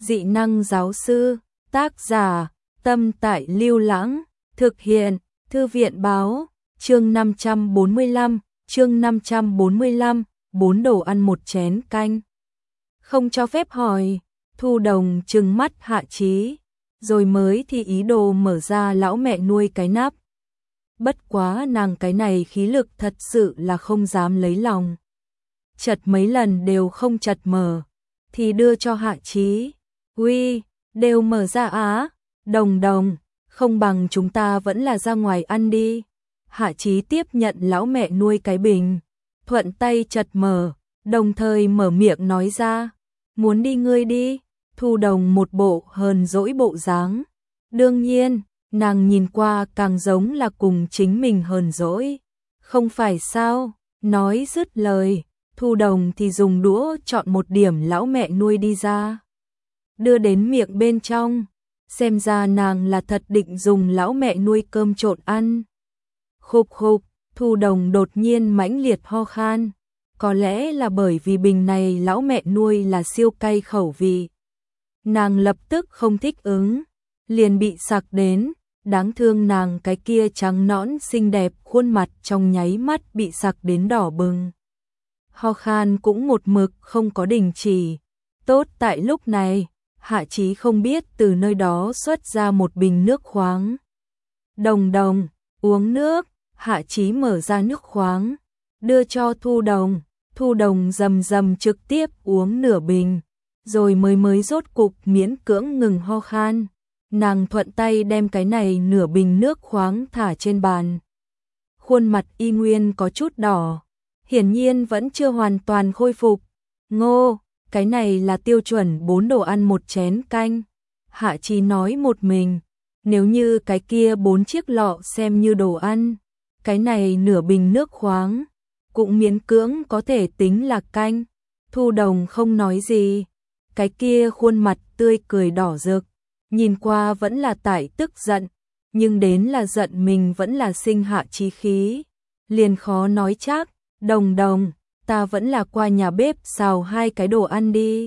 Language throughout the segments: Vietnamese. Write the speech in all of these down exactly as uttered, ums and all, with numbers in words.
Dị năng giáo sư, tác giả, Tâm Tại Lưu Lãng, thực hiện, Thư viện báo, chương năm trăm bốn mươi lăm, chương năm trăm bốn mươi lăm, bốn đồ ăn một chén canh. Không cho phép hỏi, Thu Đồng trừng mắt Hạ Chí, rồi mới thì ý đồ mở ra lão mẹ nuôi cái nắp. Bất quá nàng cái này khí lực thật sự là không dám lấy lòng. Chật mấy lần đều không chật mở, thì đưa cho Hạ Chí. Uy, đều mở ra á, Đồng Đồng, không bằng chúng ta vẫn là ra ngoài ăn đi. Hạ Chí tiếp nhận lão mẹ nuôi cái bình, thuận tay chật mở, đồng thời mở miệng nói ra, muốn đi ngươi đi. Thu Đồng một bộ hờn dỗi bộ dáng. Đương nhiên, nàng nhìn qua càng giống là cùng chính mình hờn dỗi. Không phải sao, nói dứt lời, Thu Đồng thì dùng đũa chọn một điểm lão mẹ nuôi đi ra, đưa đến miệng bên trong. Xem ra nàng là thật định dùng lão mẹ nuôi cơm trộn ăn. Khục khục, Thu Đồng đột nhiên mãnh liệt ho khan. Có lẽ là bởi vì bình này lão mẹ nuôi là siêu cay khẩu vị. Nàng lập tức không thích ứng, liền bị sặc đến. Đáng thương nàng cái kia trắng nõn xinh đẹp khuôn mặt trong nháy mắt bị sặc đến đỏ bừng. Ho khan cũng một mực không có đình chỉ. Tốt tại lúc này, Hạ Chí không biết từ nơi đó xuất ra một bình nước khoáng. Đồng Đồng, uống nước. Hạ Chí mở ra nước khoáng, đưa cho Thu Đồng. Thu Đồng rầm rầm trực tiếp uống nửa bình, rồi mới mới rốt cục miễn cưỡng ngừng ho khan. Nàng thuận tay đem cái này nửa bình nước khoáng thả trên bàn. Khuôn mặt y nguyên có chút đỏ, hiển nhiên vẫn chưa hoàn toàn khôi phục. Ngô, cái này là tiêu chuẩn bốn đồ ăn một chén canh. Hạ Chí nói một mình, nếu như cái kia bốn chiếc lọ xem như đồ ăn, cái này nửa bình nước khoáng cũng miễn cưỡng có thể tính là canh. Thu Đồng không nói gì, cái kia khuôn mặt tươi cười đỏ rực, nhìn qua vẫn là tại tức giận, nhưng đến là giận mình vẫn là sinh Hạ Chí khí, liền khó nói chắc. Đồng Đồng, ta vẫn là qua nhà bếp xào hai cái đồ ăn đi.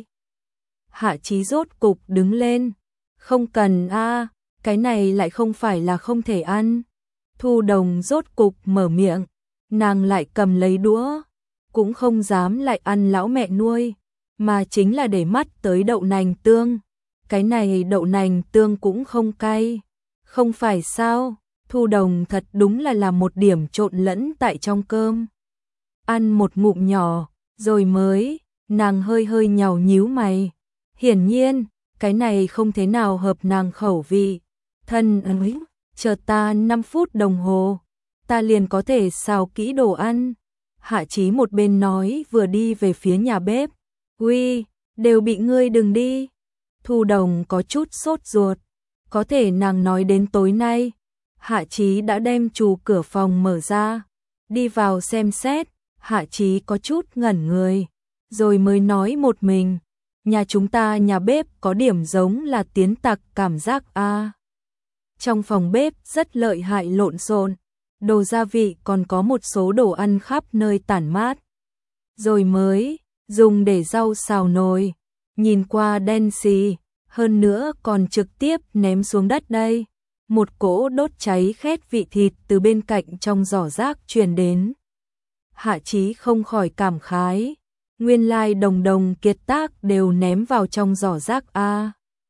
Hạ Chí rốt cục đứng lên. Không cần a, cái này lại không phải là không thể ăn. Thu Đồng rốt cục mở miệng, nàng lại cầm lấy đũa, cũng không dám lại ăn lão mẹ nuôi, mà chính là để mắt tới đậu nành tương. Cái này đậu nành tương cũng không cay. Không phải sao, Thu Đồng thật đúng là làm một điểm trộn lẫn tại trong cơm. Ăn một ngụm nhỏ, rồi mới, nàng hơi hơi nhàu nhíu mày. Hiển nhiên, cái này không thế nào hợp nàng khẩu vị. Thân ơi, chờ ta năm phút đồng hồ, ta liền có thể xào kỹ đồ ăn. Hạ Chí một bên nói vừa đi về phía nhà bếp. Uy, đều bị ngươi đừng đi. Thu Đồng có chút sốt ruột. Có thể nàng nói đến tối nay, Hạ Chí đã đem chù cửa phòng mở ra, đi vào xem xét. Hạ Chí có chút ngẩn người, rồi mới nói một mình, nhà chúng ta nhà bếp có điểm giống là tiến tặc cảm giác a. Trong phòng bếp rất lợi hại lộn xộn, đồ gia vị còn có một số đồ ăn khắp nơi tản mát. Rồi mới dùng để rau xào nồi, nhìn qua đen xì, hơn nữa còn trực tiếp ném xuống đất đây. Một cỗ đốt cháy khét vị thịt từ bên cạnh trong giỏ rác truyền đến. Hạ Chí không khỏi cảm khái, nguyên lai Đồng Đồng kiệt tác đều ném vào trong giỏ rác a.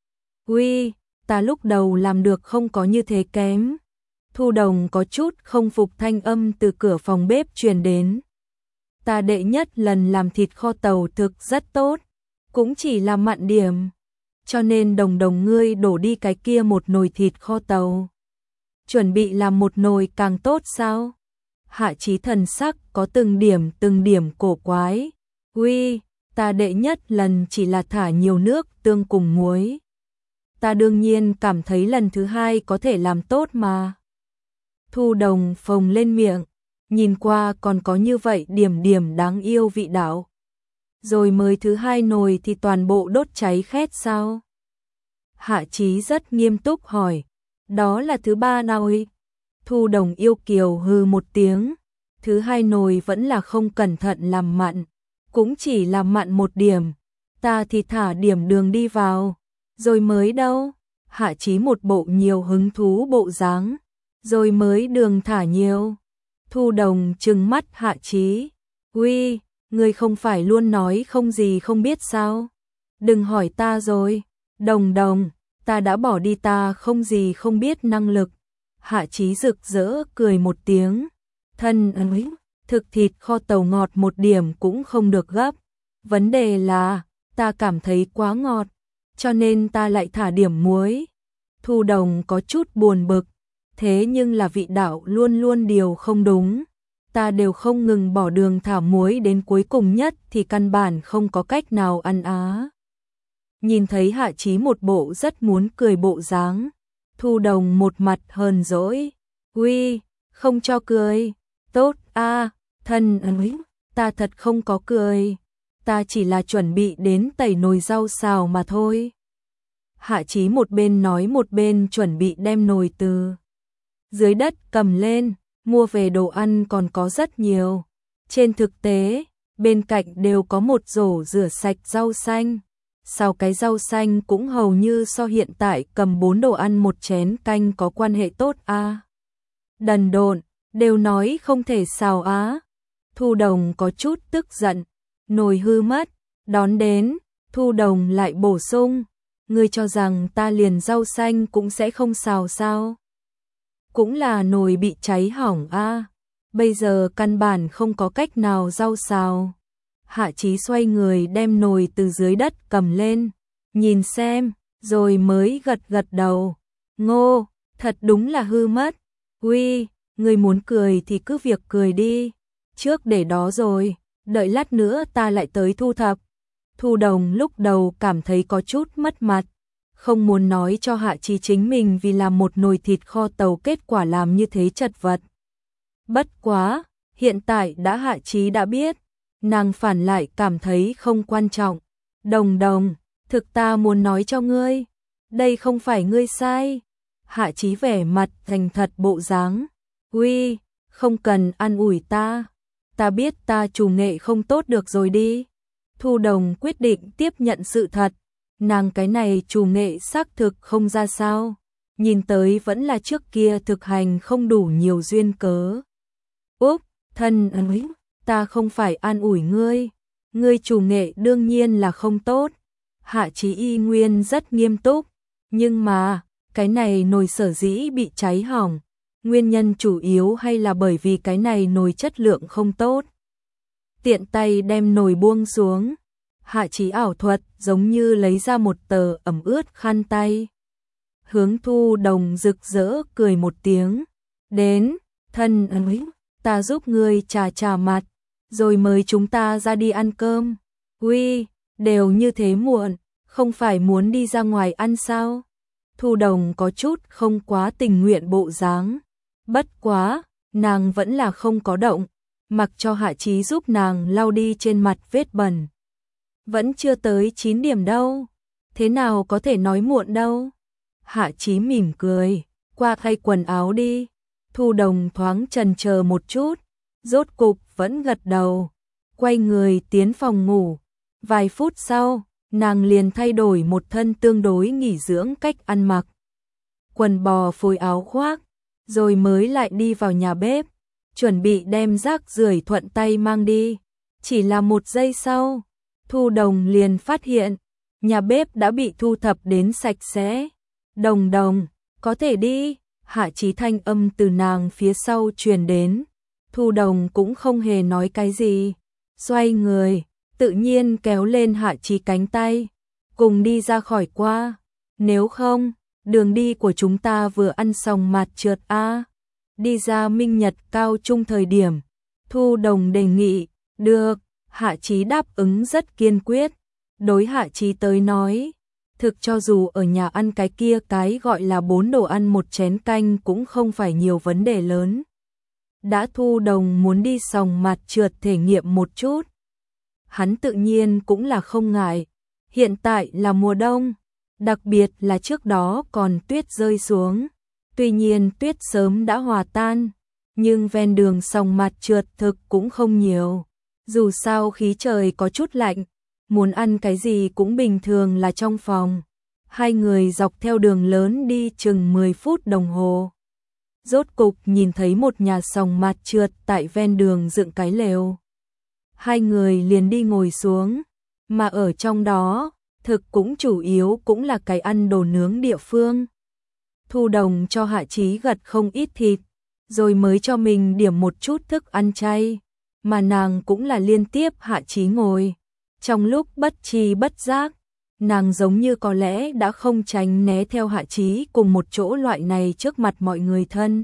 Uy, ta lúc đầu làm được không có như thế kém. Thu Đồng có chút không phục thanh âm từ cửa phòng bếp truyền đến. Ta đệ nhất lần làm thịt kho tàu thực rất tốt, cũng chỉ là mặn điểm, cho nên Đồng Đồng ngươi đổ đi cái kia một nồi thịt kho tàu. Chuẩn bị làm một nồi càng tốt sao? Hạ Chí thần sắc có từng điểm từng điểm cổ quái. Uy, ta đệ nhất lần chỉ là thả nhiều nước tương cùng muối. Ta đương nhiên cảm thấy lần thứ hai có thể làm tốt mà. Thu Đồng phồng lên miệng, nhìn qua còn có như vậy điểm điểm đáng yêu vị đạo. Rồi mới thứ hai nồi thì toàn bộ đốt cháy khét sao? Hạ Chí rất nghiêm túc hỏi, đó là thứ ba nồi. Thu Đồng yêu kiều hừ một tiếng, thứ hai nồi vẫn là không cẩn thận làm mặn, cũng chỉ làm mặn một điểm, ta thì thả điểm đường đi vào, Rồi mới đâu? Hạ Chí một bộ nhiều hứng thú bộ dáng. Rồi mới đường thả nhiều. Thu Đồng trừng mắt Hạ Chí. Uy, ngươi không phải luôn nói không gì không biết sao? Đừng hỏi ta rồi. Đồng Đồng, ta đã bỏ đi ta không gì không biết năng lực. Hạ Chí rực rỡ cười một tiếng. Thân ơi, thực thịt kho tàu ngọt một điểm cũng không được gấp. Vấn đề là, ta cảm thấy quá ngọt, cho nên ta lại thả điểm muối. Thu Đồng có chút buồn bực, thế nhưng là vị đạo luôn luôn điều không đúng. Ta đều không ngừng bỏ đường thả muối đến cuối cùng nhất thì căn bản không có cách nào ăn á. Nhìn thấy Hạ Chí một bộ rất muốn cười bộ dáng, Thu Đồng một mặt hờn dỗi. Uy, không cho cười. Tốt a, thân ơi, ta thật không có cười. Ta chỉ là chuẩn bị đến tẩy nồi rau xào mà thôi. Hạ Chí một bên nói một bên chuẩn bị đem nồi từ dưới đất cầm lên, mua về đồ ăn còn có rất nhiều. Trên thực tế, bên cạnh đều có một rổ rửa sạch rau xanh. Sau cái rau xanh cũng hầu như so hiện tại cầm bốn đồ ăn một chén canh có quan hệ tốt a. À. Đần độn, đều nói không thể xào á. Thu Đồng có chút tức giận, nồi hư mất, đón đến, Thu Đồng lại bổ sung, ngươi cho rằng ta liền rau xanh cũng sẽ không xào sao? Cũng là nồi bị cháy hỏng a. À. Bây giờ căn bản không có cách nào rau xào. Hạ Chí xoay người đem nồi từ dưới đất cầm lên, nhìn xem, rồi mới gật gật đầu. Ngô, thật đúng là hư mất. Uy, ngươi muốn cười thì cứ việc cười đi. Trước để đó rồi, đợi lát nữa ta lại tới thu thập. Thu Đồng lúc đầu cảm thấy có chút mất mặt, không muốn nói cho Hạ Chí chính mình vì làm một nồi thịt kho tàu kết quả làm như thế chật vật. Bất quá, hiện tại đã Hạ Chí đã biết, nàng phản lại cảm thấy không quan trọng. Đồng Đồng, thực ta muốn nói cho ngươi, đây không phải ngươi sai. Hạ Chí vẻ mặt thành thật bộ dáng. Uy, không cần an ủi ta. Ta biết ta chủ nghệ không tốt được rồi đi. Thu Đồng quyết định tiếp nhận sự thật. Nàng cái này chủ nghệ xác thực không ra sao. Nhìn tới vẫn là trước kia thực hành không đủ nhiều duyên cớ. Úp, thân ơi, ta không phải an ủi ngươi. Ngươi chủ nghệ đương nhiên là không tốt. Hạ Chí y nguyên rất nghiêm túc. Nhưng mà, cái này nồi sở dĩ bị cháy hỏng. Nguyên nhân chủ yếu hay là bởi vì cái này nồi chất lượng không tốt. Tiện tay đem nồi buông xuống. Hạ Chí ảo thuật giống như lấy ra một tờ ẩm ướt khăn tay. Hướng Thu Đồng rực rỡ cười một tiếng. Đến, thân ơi, ta giúp ngươi trà trà mặt, rồi mời chúng ta ra đi ăn cơm. Uy, đều như thế muộn, không phải muốn đi ra ngoài ăn sao? Thu Đồng có chút không quá tình nguyện bộ dáng. Bất quá, nàng vẫn là không có động, mặc cho Hạ Chí giúp nàng lau đi trên mặt vết bẩn. Vẫn chưa tới chín điểm đâu, thế nào có thể nói muộn đâu. Hạ Chí mỉm cười, qua thay quần áo đi. Thu Đồng thoáng chần chờ một chút, rốt cục vẫn gật đầu, quay người tiến phòng ngủ. Vài phút sau, nàng liền thay đổi một thân tương đối nghỉ dưỡng cách ăn mặc. Quần bò phối áo khoác, rồi mới lại đi vào nhà bếp, chuẩn bị đem rác rưởi thuận tay mang đi. Chỉ là một giây sau, Thu Đồng liền phát hiện, nhà bếp đã bị thu thập đến sạch sẽ. Đồng Đồng, có thể đi. Hạ Chí thanh âm từ nàng phía sau truyền đến. Thu Đồng cũng không hề nói cái gì, xoay người, tự nhiên kéo lên Hạ Chí cánh tay, cùng đi ra khỏi qua. Nếu không, đường đi của chúng ta vừa ăn xong mạt trượt a. Đi ra Minh Nhật cao trung thời điểm, Thu Đồng đề nghị, được. Hạ Chí đáp ứng rất kiên quyết. Đối Hạ Chí tới nói, thực cho dù ở nhà ăn cái kia cái gọi là bốn đồ ăn một chén canh cũng không phải nhiều vấn đề lớn. Đã Thu Đồng muốn đi sòng mặt trượt thể nghiệm một chút, hắn tự nhiên cũng là không ngại. Hiện tại là mùa đông, đặc biệt là trước đó còn tuyết rơi xuống. Tuy nhiên tuyết sớm đã hòa tan, nhưng ven đường sòng mặt trượt thực cũng không nhiều. Dù sao khí trời có chút lạnh, muốn ăn cái gì cũng bình thường là trong phòng. Hai người dọc theo đường lớn đi chừng mười phút đồng hồ. Rốt cục nhìn thấy một nhà sòng mạt trượt tại ven đường dựng cái lều. Hai người liền đi ngồi xuống, mà ở trong đó, thực cũng chủ yếu cũng là cái ăn đồ nướng địa phương. Thu Đồng cho Hạ Chí gật không ít thịt, rồi mới cho mình điểm một chút thức ăn chay, mà nàng cũng là liên tiếp Hạ Chí ngồi. Trong lúc bất tri bất giác, nàng giống như có lẽ đã không tránh né theo Hạ Chí cùng một chỗ loại này trước mặt mọi người thân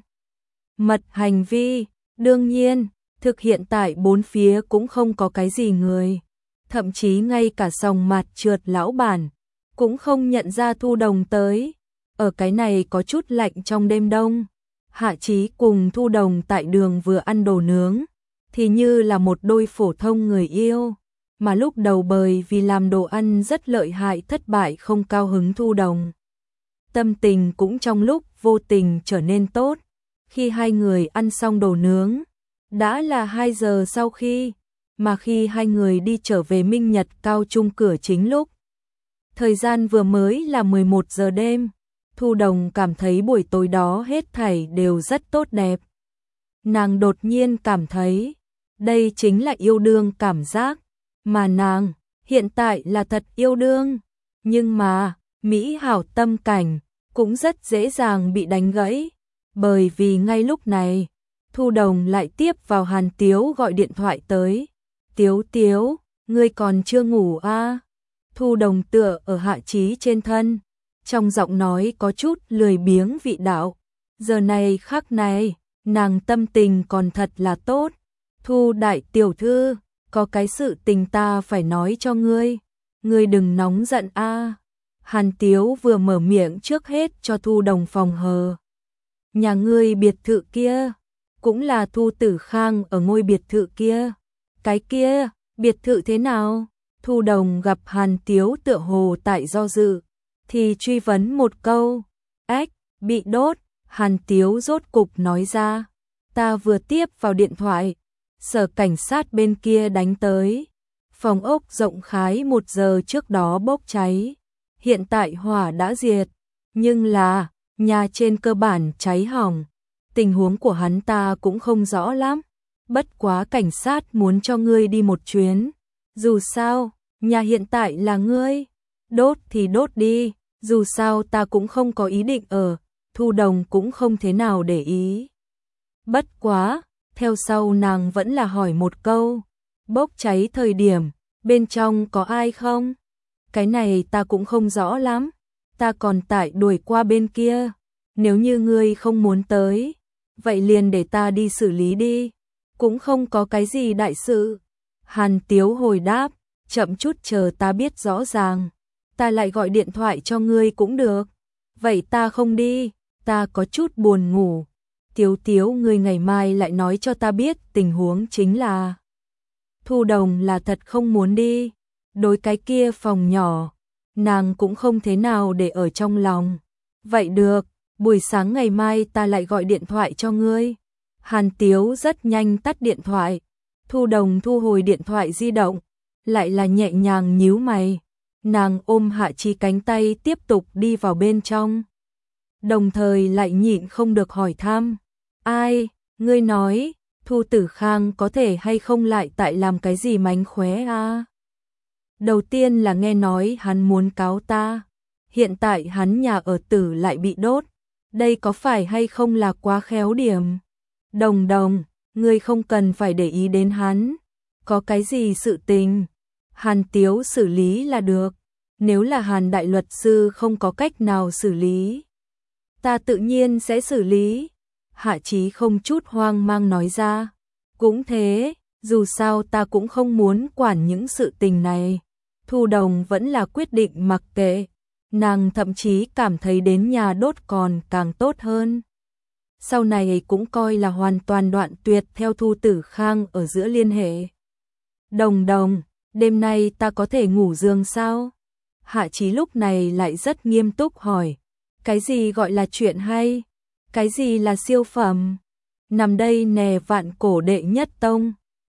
mật hành vi. Đương nhiên, thực hiện tại bốn phía cũng không có cái gì người, thậm chí ngay cả sòng mạt trượt lão bản cũng không nhận ra Thu Đồng tới. Ở cái này có chút lạnh trong đêm đông, Hạ Chí cùng Thu Đồng tại đường vừa ăn đồ nướng, thì như là một đôi phổ thông người yêu, mà lúc đầu bởi vì làm đồ ăn rất lợi hại thất bại không cao hứng Thu Đồng. Tâm tình cũng trong lúc vô tình trở nên tốt, khi hai người ăn xong đồ nướng, đã là hai giờ sau khi, mà khi hai người đi trở về Minh Nhật Cao Trung cửa chính lúc. Thời gian vừa mới là mười một giờ đêm, Thu Đồng cảm thấy buổi tối đó hết thảy đều rất tốt đẹp. Nàng đột nhiên cảm thấy, đây chính là yêu đương cảm giác, mà nàng hiện tại là thật yêu đương. Nhưng mà, mỹ hảo tâm cảnh cũng rất dễ dàng bị đánh gãy, bởi vì ngay lúc này, Thu Đồng lại tiếp vào Hàn Tiếu gọi điện thoại tới. Tiếu Tiếu, ngươi còn chưa ngủ à? Thu Đồng tựa ở Hạ Chí trên thân, trong giọng nói có chút lười biếng vị đạo. Giờ này khắc này, nàng tâm tình còn thật là tốt. Thu đại tiểu thư, có cái sự tình ta phải nói cho ngươi, ngươi đừng nóng giận a. Hàn Tiếu vừa mở miệng trước hết cho Thu Đồng phòng hờ. Nhà ngươi biệt thự kia, cũng là Thu Tử Khang ở ngôi biệt thự kia. Cái kia, biệt thự thế nào? Thu Đồng gặp Hàn Tiếu tựa hồ tại do dự, thì truy vấn một câu. Ách, bị đốt. Hàn Tiếu rốt cục nói ra. Ta vừa tiếp vào điện thoại, sở cảnh sát bên kia đánh tới. Phòng ốc rộng khái một giờ trước đó bốc cháy. Hiện tại hỏa đã diệt, nhưng là, nhà trên cơ bản cháy hỏng. Tình huống của hắn ta cũng không rõ lắm. Bất quá cảnh sát muốn cho ngươi đi một chuyến. Dù sao, nhà hiện tại là ngươi. Đốt thì đốt đi, dù sao ta cũng không có ý định ở. Thu Đồng cũng không thế nào để ý. Bất quá, theo sau nàng vẫn là hỏi một câu. Bốc cháy thời điểm, bên trong có ai không? Cái này ta cũng không rõ lắm. Ta còn tại đuổi qua bên kia. Nếu như ngươi không muốn tới, vậy liền để ta đi xử lý đi. Cũng không có cái gì đại sự. Hàn Tiếu hồi đáp, chậm chút chờ ta biết rõ ràng. Ta lại gọi điện thoại cho ngươi cũng được. Vậy ta không đi, ta có chút buồn ngủ. Tiếu Tiếu, ngươi ngày mai lại nói cho ta biết tình huống chính là. Thu Đồng là thật không muốn đi. Đối cái kia phòng nhỏ, nàng cũng không thế nào để ở trong lòng. Vậy được, buổi sáng ngày mai ta lại gọi điện thoại cho ngươi. Hàn Tiếu rất nhanh tắt điện thoại. Thu Đồng thu hồi điện thoại di động, lại là nhẹ nhàng nhíu mày. Nàng ôm Hạ Chí cánh tay tiếp tục đi vào bên trong. Đồng thời lại nhịn không được hỏi thăm. Ai, ngươi nói, Thu Tử Khang có thể hay không lại tại làm cái gì mánh khóe à? Đầu tiên là nghe nói hắn muốn cáo ta. Hiện tại hắn nhà ở tử lại bị đốt. Đây có phải hay không là quá khéo điểm? Đồng Đồng, ngươi không cần phải để ý đến hắn. Có cái gì sự tình, Hàn Tiếu xử lý là được. Nếu là Hàn đại luật sư không có cách nào xử lý, ta tự nhiên sẽ xử lý. Hạ Chí không chút hoang mang nói ra. Cũng thế, dù sao ta cũng không muốn quản những sự tình này. Thu Đồng vẫn là quyết định mặc kệ. Nàng thậm chí cảm thấy đến nhà đốt còn càng tốt hơn. Sau này cũng coi là hoàn toàn đoạn tuyệt theo Thu Tử Khang ở giữa liên hệ. Đồng Đồng, đêm nay ta có thể ngủ giường sao? Hạ Chí lúc này lại rất nghiêm túc hỏi. Cái gì gọi là chuyện hay? Cái gì là siêu phẩm? Nằm đây nè vạn cổ đệ nhất tông.